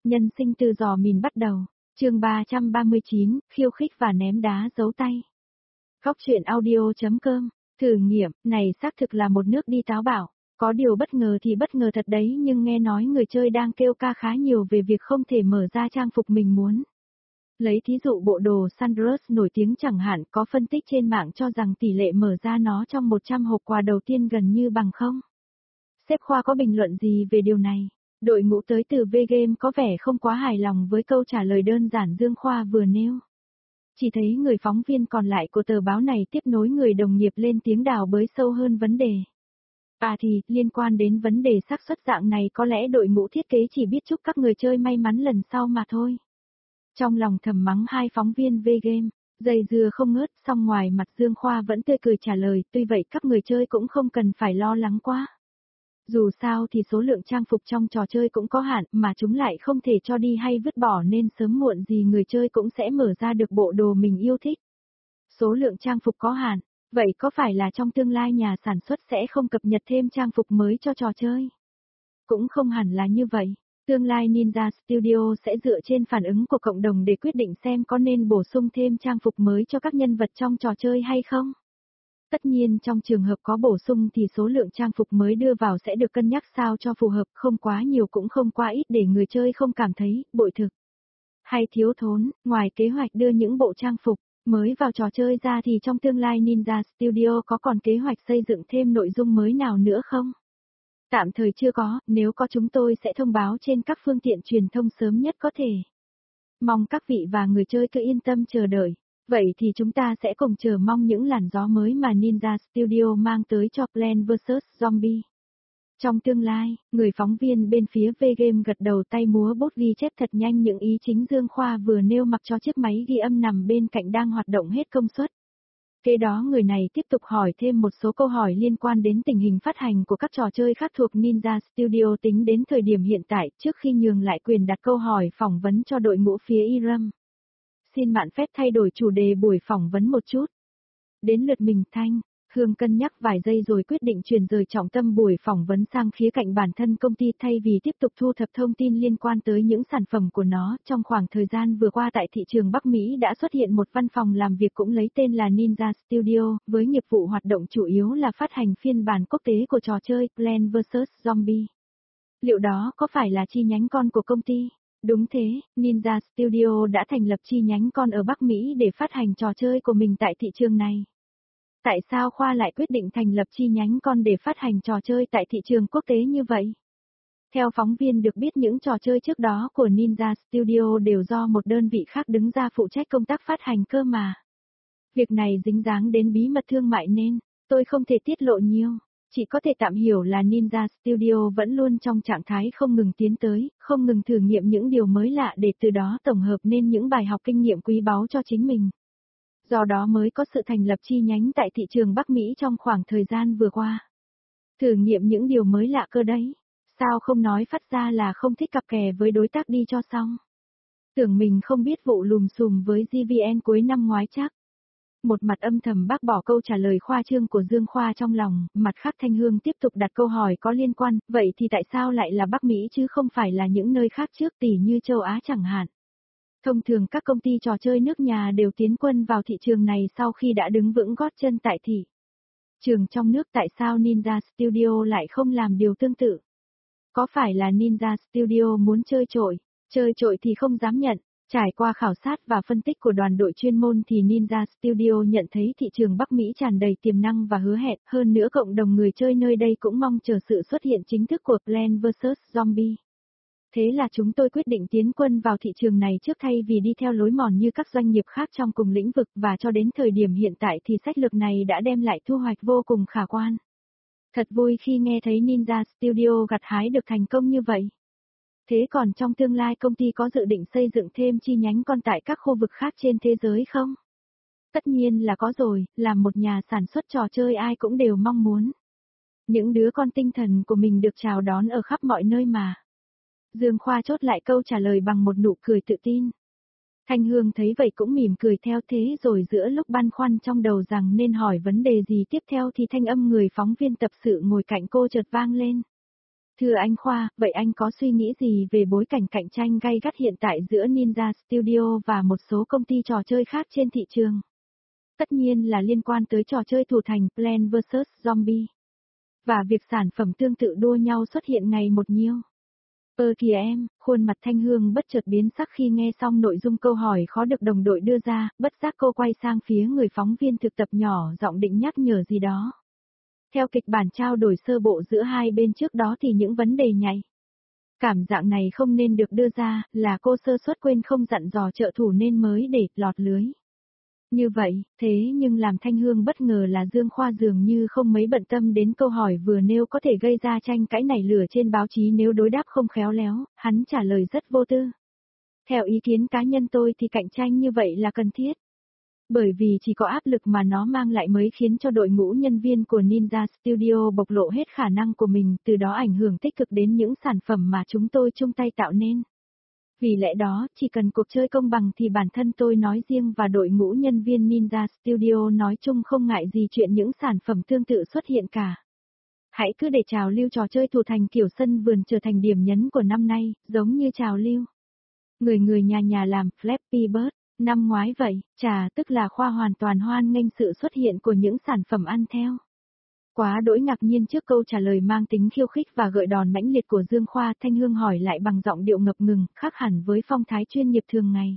Nhân sinh từ giò mìn bắt đầu, chương 339, khiêu khích và ném đá giấu tay. Góc truyện audio.com, thử nghiệm, này xác thực là một nước đi táo bạo, có điều bất ngờ thì bất ngờ thật đấy, nhưng nghe nói người chơi đang kêu ca khá nhiều về việc không thể mở ra trang phục mình muốn. Lấy thí dụ bộ đồ Sanders nổi tiếng chẳng hạn, có phân tích trên mạng cho rằng tỷ lệ mở ra nó trong 100 hộp quà đầu tiên gần như bằng không. Sếp Khoa có bình luận gì về điều này? Đội ngũ tới từ V-Game có vẻ không quá hài lòng với câu trả lời đơn giản Dương Khoa vừa nêu. Chỉ thấy người phóng viên còn lại của tờ báo này tiếp nối người đồng nghiệp lên tiếng đào bới sâu hơn vấn đề. Thì, liên quan đến vấn đề xác suất dạng này có lẽ đội ngũ thiết kế chỉ biết chúc các người chơi may mắn lần sau mà thôi. Trong lòng thầm mắng hai phóng viên V-Game, dây dưa không ngớt, song ngoài mặt Dương Khoa vẫn tươi cười trả lời, tuy vậy các người chơi cũng không cần phải lo lắng quá. Dù sao thì số lượng trang phục trong trò chơi cũng có hạn, mà chúng lại không thể cho đi hay vứt bỏ nên sớm muộn gì người chơi cũng sẽ mở ra được bộ đồ mình yêu thích. Số lượng trang phục có hạn, vậy có phải là trong tương lai nhà sản xuất sẽ không cập nhật thêm trang phục mới cho trò chơi? Cũng không hẳn là như vậy. Tương lai Ninja Studio sẽ dựa trên phản ứng của cộng đồng để quyết định xem có nên bổ sung thêm trang phục mới cho các nhân vật trong trò chơi hay không. Tất nhiên trong trường hợp có bổ sung thì số lượng trang phục mới đưa vào sẽ được cân nhắc sao cho phù hợp, không quá nhiều cũng không quá ít để người chơi không cảm thấy bội thực hay thiếu thốn. Ngoài kế hoạch đưa những bộ trang phục mới vào trò chơi ra thì trong tương lai Ninja Studio có còn kế hoạch xây dựng thêm nội dung mới nào nữa không? Tạm thời chưa có, nếu có chúng tôi sẽ thông báo trên các phương tiện truyền thông sớm nhất có thể. Mong các vị và người chơi cứ yên tâm chờ đợi. Vậy thì chúng ta sẽ cùng chờ mong những làn gió mới mà Ninja Studio mang tới cho Plants vs Zombie. Trong tương lai, người phóng viên bên phía V-Game gật đầu tay múa bút ghi chép thật nhanh những ý chính Dương Khoa vừa nêu mặc cho chiếc máy ghi âm nằm bên cạnh đang hoạt động hết công suất. Kế đó người này tiếp tục hỏi thêm một số câu hỏi liên quan đến tình hình phát hành của các trò chơi khác thuộc Ninja Studio tính đến thời điểm hiện tại trước khi nhường lại quyền đặt câu hỏi phỏng vấn cho đội ngũ phía Iram. Xin mạn phép thay đổi chủ đề buổi phỏng vấn một chút. Đến lượt mình Thanh, Hương cân nhắc vài giây rồi quyết định chuyển rời trọng tâm buổi phỏng vấn sang khía cạnh bản thân công ty thay vì tiếp tục thu thập thông tin liên quan tới những sản phẩm của nó. Trong khoảng thời gian vừa qua tại thị trường Bắc Mỹ đã xuất hiện một văn phòng làm việc cũng lấy tên là Ninja Studio, với nghiệp vụ hoạt động chủ yếu là phát hành phiên bản quốc tế của trò chơi Plants vs Zombie. Liệu đó có phải là chi nhánh con của công ty? Đúng thế, Ninja Studio đã thành lập chi nhánh con ở Bắc Mỹ để phát hành trò chơi của mình tại thị trường này. Tại sao Khoa lại quyết định thành lập chi nhánh con để phát hành trò chơi tại thị trường quốc tế như vậy? Theo phóng viên được biết những trò chơi trước đó của Ninja Studio đều do một đơn vị khác đứng ra phụ trách công tác phát hành cơ mà. Việc này dính dáng đến bí mật thương mại nên tôi không thể tiết lộ nhiều. Chỉ có thể tạm hiểu là Ninja Studio vẫn luôn trong trạng thái không ngừng tiến tới, không ngừng thử nghiệm những điều mới lạ để từ đó tổng hợp nên những bài học kinh nghiệm quý báu cho chính mình. Do đó mới có sự thành lập chi nhánh tại thị trường Bắc Mỹ trong khoảng thời gian vừa qua. Thử nghiệm những điều mới lạ cơ đấy. Sao không nói phát ra là không thích cặp kè với đối tác đi cho xong. Tưởng mình không biết vụ lùm xùm với GVN cuối năm ngoái chắc. Một mặt âm thầm bác bỏ câu trả lời khoa trương của Dương Khoa trong lòng, mặt khác Thanh Hương tiếp tục đặt câu hỏi có liên quan, vậy thì tại sao lại là Bắc Mỹ chứ không phải là những nơi khác trước tỷ như châu Á chẳng hạn. Thông thường các công ty trò chơi nước nhà đều tiến quân vào thị trường này sau khi đã đứng vững gót chân tại thị trường trong nước, tại sao Ninja Studio lại không làm điều tương tự? Có phải là Ninja Studio muốn chơi trội thì không dám nhận? Trải qua khảo sát và phân tích của đoàn đội chuyên môn thì Ninja Studio nhận thấy thị trường Bắc Mỹ tràn đầy tiềm năng và hứa hẹn, hơn nữa cộng đồng người chơi nơi đây cũng mong chờ sự xuất hiện chính thức của Plants vs Zombie. Thế là chúng tôi quyết định tiến quân vào thị trường này trước thay vì đi theo lối mòn như các doanh nghiệp khác trong cùng lĩnh vực, và cho đến thời điểm hiện tại thì sách lược này đã đem lại thu hoạch vô cùng khả quan. Thật vui khi nghe thấy Ninja Studio gặt hái được thành công như vậy. Thế còn trong tương lai công ty có dự định xây dựng thêm chi nhánh con tại các khu vực khác trên thế giới không? Tất nhiên là có rồi, làm một nhà sản xuất trò chơi ai cũng đều mong muốn. Những đứa con tinh thần của mình được chào đón ở khắp mọi nơi mà. Dương Khoa chốt lại câu trả lời bằng một nụ cười tự tin. Thanh Hương thấy vậy cũng mỉm cười theo thế rồi giữa lúc băn khoăn trong đầu rằng nên hỏi vấn đề gì tiếp theo thì thanh âm người phóng viên tập sự ngồi cạnh cô chợt vang lên. Thưa anh Khoa, vậy anh có suy nghĩ gì về bối cảnh cạnh tranh gay gắt hiện tại giữa Ninja Studio và một số công ty trò chơi khác trên thị trường? Tất nhiên là liên quan tới trò chơi thủ thành Plants vs Zombie. Và việc sản phẩm tương tự đua nhau xuất hiện ngày một nhiều. Kìa em, khuôn mặt Thanh Hương bất chợt biến sắc khi nghe xong nội dung câu hỏi khó được đồng đội đưa ra, bất giác cô quay sang phía người phóng viên thực tập nhỏ giọng định nhắc nhở gì đó. Theo kịch bản trao đổi sơ bộ giữa hai bên trước đó thì những vấn đề nhạy cảm dạng này không nên được đưa ra, là cô sơ suất quên không dặn dò trợ thủ nên mới để lọt lưới. Như vậy, thế nhưng làm Thanh Hương bất ngờ là Dương Khoa dường như không mấy bận tâm đến câu hỏi vừa nêu có thể gây ra tranh cãi nảy lửa trên báo chí nếu đối đáp không khéo léo, hắn trả lời rất vô tư. Theo ý kiến cá nhân tôi thì cạnh tranh như vậy là cần thiết. Bởi vì chỉ có áp lực mà nó mang lại mới khiến cho đội ngũ nhân viên của Ninja Studio bộc lộ hết khả năng của mình, từ đó ảnh hưởng tích cực đến những sản phẩm mà chúng tôi chung tay tạo nên. Vì lẽ đó, chỉ cần cuộc chơi công bằng thì bản thân tôi nói riêng và đội ngũ nhân viên Ninja Studio nói chung không ngại gì chuyện những sản phẩm tương tự xuất hiện cả. Hãy cứ để trào lưu trò chơi thủ thành kiểu sân vườn trở thành điểm nhấn của năm nay, giống như trào lưu người người nhà nhà làm Flappy Bird. Năm ngoái vậy, tức là Khoa hoàn toàn hoan nghênh sự xuất hiện của những sản phẩm ăn theo. Quá đỗi ngạc nhiên trước câu trả lời mang tính khiêu khích và gợi đòn mãnh liệt của Dương Khoa, Thanh Hương hỏi lại bằng giọng điệu ngập ngừng, khác hẳn với phong thái chuyên nghiệp thường ngày.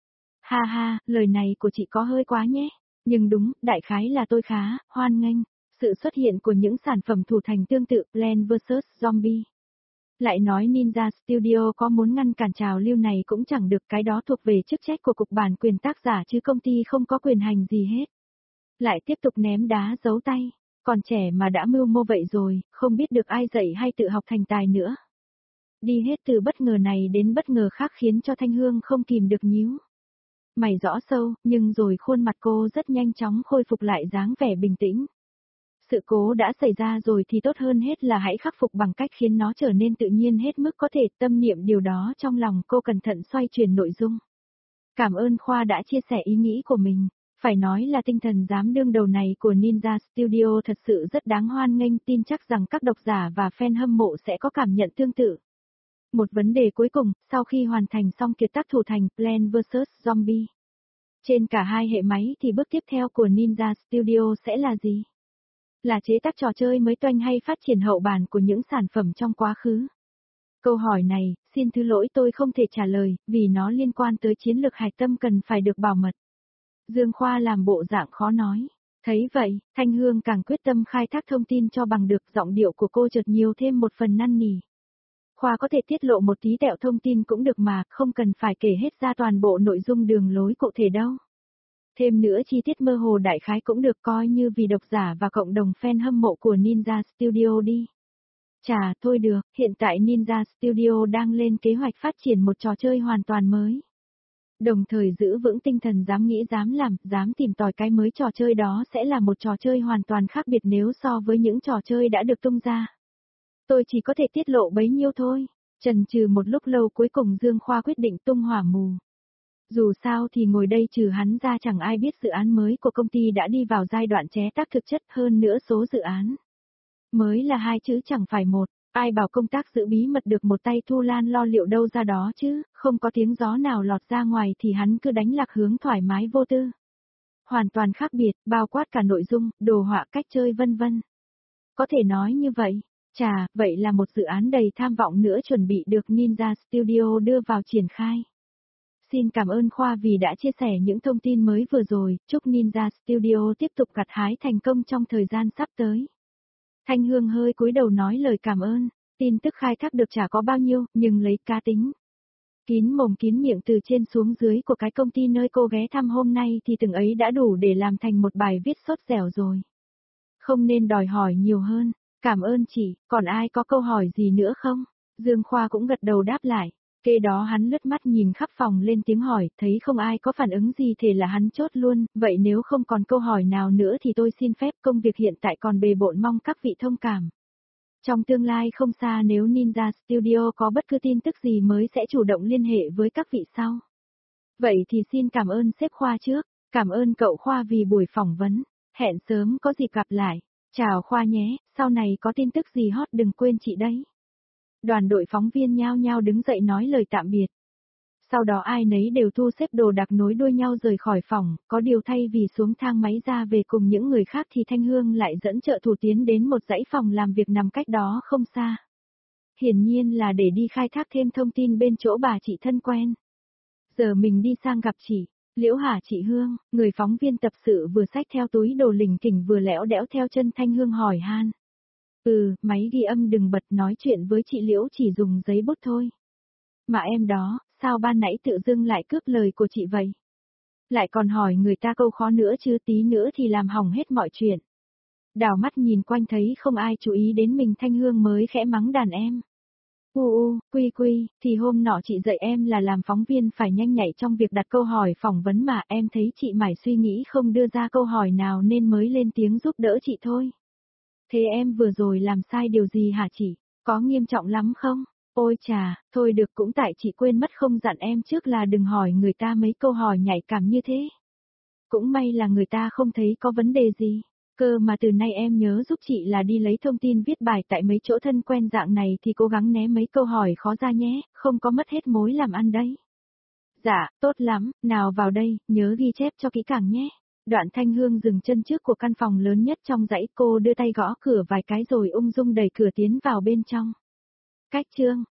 Ha ha, lời này của chị có hơi quá nhé. Nhưng đúng, đại khái là tôi khá hoan nghênh sự xuất hiện của những sản phẩm thủ thành tương tự Plants vs Zombie. Lại nói Ninja Studio có muốn ngăn cản trào lưu này cũng chẳng được, cái đó thuộc về chức trách của cục bản quyền tác giả chứ công ty không có quyền hành gì hết. Lại tiếp tục ném đá giấu tay, còn trẻ mà đã mưu mô vậy rồi, không biết được ai dạy hay tự học thành tài nữa. Đi hết từ bất ngờ này đến bất ngờ khác khiến cho Thanh Hương không kìm được nhíu mày rõ sâu, nhưng rồi khuôn mặt cô rất nhanh chóng khôi phục lại dáng vẻ bình tĩnh. Sự cố đã xảy ra rồi thì tốt hơn hết là hãy khắc phục bằng cách khiến nó trở nên tự nhiên hết mức có thể, tâm niệm điều đó trong lòng cô cẩn thận xoay chuyển nội dung. Cảm ơn Khoa đã chia sẻ ý nghĩ của mình. Phải nói là tinh thần dám đương đầu này của Ninja Studio thật sự rất đáng hoan nghênh, tin chắc rằng các độc giả và fan hâm mộ sẽ có cảm nhận tương tự. Một vấn đề cuối cùng, sau khi hoàn thành xong kiệt tác thủ thành Plants vs Zombie trên cả hai hệ máy thì bước tiếp theo của Ninja Studio sẽ là gì? Là chế tác trò chơi mới toanh hay phát triển hậu bản của những sản phẩm trong quá khứ? Câu hỏi này, xin thứ lỗi tôi không thể trả lời, vì nó liên quan tới chiến lược hạch tâm cần phải được bảo mật. Dương Khoa làm bộ dạng khó nói. Thấy vậy, Thanh Hương càng quyết tâm khai thác thông tin cho bằng được, giọng điệu của cô chợt nhiều thêm một phần năn nỉ. Khoa có thể tiết lộ một tí tẹo thông tin cũng được mà, không cần phải kể hết ra toàn bộ nội dung đường lối cụ thể đâu. Thêm nữa chi tiết mơ hồ đại khái cũng được, coi như vì độc giả và cộng đồng fan hâm mộ của Ninja Studio đi. Thôi được, hiện tại Ninja Studio đang lên kế hoạch phát triển một trò chơi hoàn toàn mới. Đồng thời giữ vững tinh thần dám nghĩ dám làm, dám tìm tòi cái mới, trò chơi đó sẽ là một trò chơi hoàn toàn khác biệt nếu so với những trò chơi đã được tung ra. Tôi chỉ có thể tiết lộ bấy nhiêu thôi. Chần chừ một lúc lâu cuối cùng Dương Khoa quyết định tung hỏa mù. Dù sao thì ngồi đây trừ hắn ra chẳng ai biết dự án mới của công ty đã đi vào giai đoạn chế tác thực chất, hơn nữa số dự án mới là 2 chứ chẳng phải một. Ai bảo công tác giữ bí mật được một tay Thu Lan lo liệu đâu ra đó chứ, không có tiếng gió nào lọt ra ngoài thì hắn cứ đánh lạc hướng thoải mái vô tư. Hoàn toàn khác biệt, bao quát cả nội dung, đồ họa, cách chơi vân vân. Có thể nói như vậy. Vậy là một dự án đầy tham vọng nữa chuẩn bị được Ninja Studio đưa vào triển khai. Xin cảm ơn Khoa vì đã chia sẻ những thông tin mới vừa rồi, chúc Ninja Studio tiếp tục gặt hái thành công trong thời gian sắp tới. Thanh Hương hơi cúi đầu nói lời cảm ơn, tin tức khai thác được chả có bao nhiêu, nhưng lấy cá tính kín mồm kín miệng từ trên xuống dưới của cái công ty nơi cô ghé thăm hôm nay thì từng ấy đã đủ để làm thành một bài viết sốt dẻo rồi. Không nên đòi hỏi nhiều hơn. Cảm ơn chị, còn ai có câu hỏi gì nữa không? Dương Khoa cũng gật đầu đáp lại. Kế đó hắn lướt mắt nhìn khắp phòng lên tiếng hỏi, thấy không ai có phản ứng gì thì là hắn chốt luôn, vậy nếu không còn câu hỏi nào nữa thì tôi xin phép, công việc hiện tại còn bề bộn, mong các vị thông cảm. Trong tương lai không xa nếu Ninja Studio có bất cứ tin tức gì mới sẽ chủ động liên hệ với các vị sau. Vậy thì xin cảm ơn sếp Khoa trước, cảm ơn cậu Khoa vì buổi phỏng vấn, hẹn sớm có dịp gặp lại. Chào Khoa nhé, sau này có tin tức gì hot đừng quên chị đấy. Đoàn đội phóng viên nhao nhao đứng dậy nói lời tạm biệt. Sau đó ai nấy đều thu xếp đồ đạc nối đuôi nhau rời khỏi phòng, có điều thay vì xuống thang máy ra về cùng những người khác thì Thanh Hương lại dẫn trợ thủ tiến đến một dãy phòng làm việc nằm cách đó không xa. Hiển nhiên là để đi khai thác thêm thông tin bên chỗ bà chị thân quen. Giờ mình đi sang gặp chị, Liễu hả chị Hương, người phóng viên tập sự vừa xách theo túi đồ lỉnh kỉnh vừa lẽo đẽo theo chân Thanh Hương hỏi han. Máy ghi âm đừng bật, nói chuyện với chị Liễu chỉ dùng giấy bút thôi. Mà em đó, sao ban nãy tự dưng lại cướp lời của chị vậy? Lại còn hỏi người ta câu khó nữa chứ, tí nữa thì làm hỏng hết mọi chuyện. Đảo mắt nhìn quanh thấy không ai chú ý đến mình, Thanh Hương mới khẽ mắng đàn em. Quy, thì hôm nọ chị dạy em là làm phóng viên phải nhanh nhạy trong việc đặt câu hỏi phỏng vấn mà, em thấy chị mải suy nghĩ không đưa ra câu hỏi nào nên mới lên tiếng giúp đỡ chị thôi. Thế em vừa rồi làm sai điều gì hả chị? Có nghiêm trọng lắm không? Ôi chà, thôi được, cũng tại chị quên mất không dặn em trước là đừng hỏi người ta mấy câu hỏi nhạy cảm như thế. Cũng may là người ta không thấy có vấn đề gì. Cơ mà từ nay em nhớ giúp chị là đi lấy thông tin viết bài tại mấy chỗ thân quen dạng này thì cố gắng né mấy câu hỏi khó ra nhé, không có mất hết mối làm ăn đấy. Dạ, tốt lắm, nào vào đây, nhớ ghi chép cho kỹ càng nhé. Đoạn Thanh Hương dừng chân trước của căn phòng lớn nhất trong dãy, cô đưa tay gõ cửa vài cái rồi ung dung đẩy cửa tiến vào bên trong. Cách chương